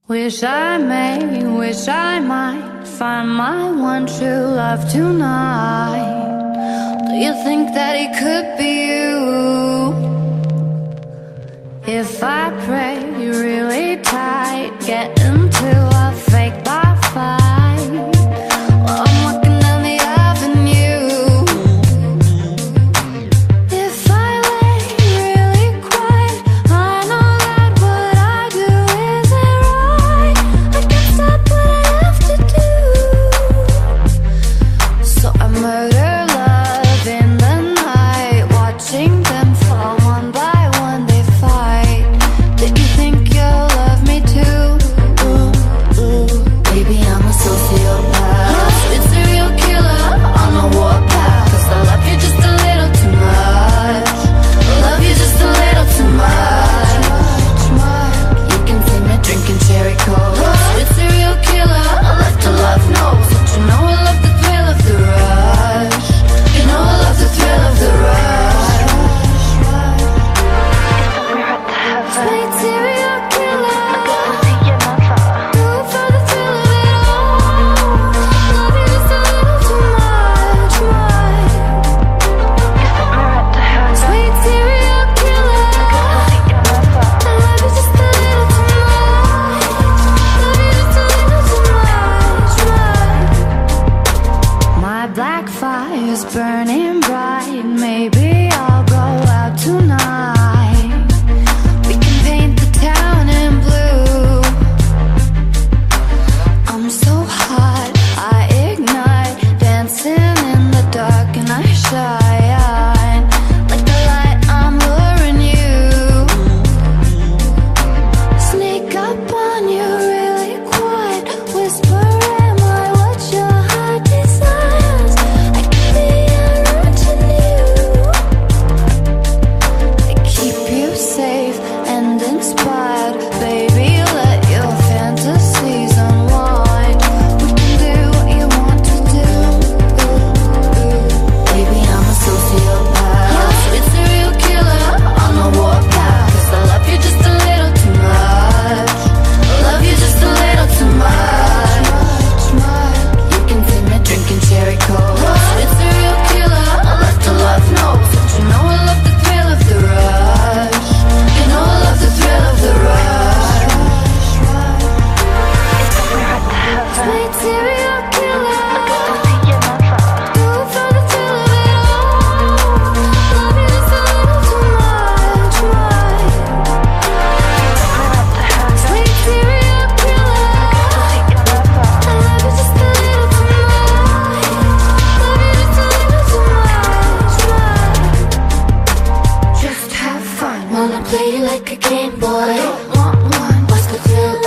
Wish I might find my one true love tonight. Do you think that it could be you? If I pray really tight, get into a fake bar fight, while I'm walking down the avenue. If I lay really quiet, I know that what I do isn't right. I can't stop what I have to do, so I murder love in the night, watching them fall one by one. They fight. Do you think you'll love me too? Baby, I'm a sociopath, sweet serial killer on a warpath. 'Cause I love you just a little too much. Love you just a little too much. You can see me drinking cherry coke. Sweet serial killer, I left to love notes. But you know I love the thrill of the rush. You know I love the thrill of the rush. Sweet serial killer, do it for the thrill of it all. Love you just a little too much. Sweet serial killer, I love you just a little too much. Love you just a little too much. My black fire's burning bright. Maybe I'll go out tonight. We can paint the town in blue. I'm so hot, I ignite, dancing in the dark and I shine. Like the light, I'm luring you. Sneak up on you really quiet, whispering my what your heart desires. I can be urging you. I keep you safe and inspired. Baby, let your fantasies unwind. We can do what you want to do. Baby, I'm a sociopath, sweet serial killer on a warpath. 'Cause I love you just a little too much. Love you just a little too much. You can see me drinking cherry coke. Sweet serial killer, I left to love notes. But you know I love the thrill of the rush. You know I love the thrill of the rush. Sweet serial killer, do it for the thrill of it all. Love you just a little too much. Sweet serial killer, I love you just a little too much. Love you just a little too much. Just have fun while I play you like a Game Boy. Don't want one. What's the thrill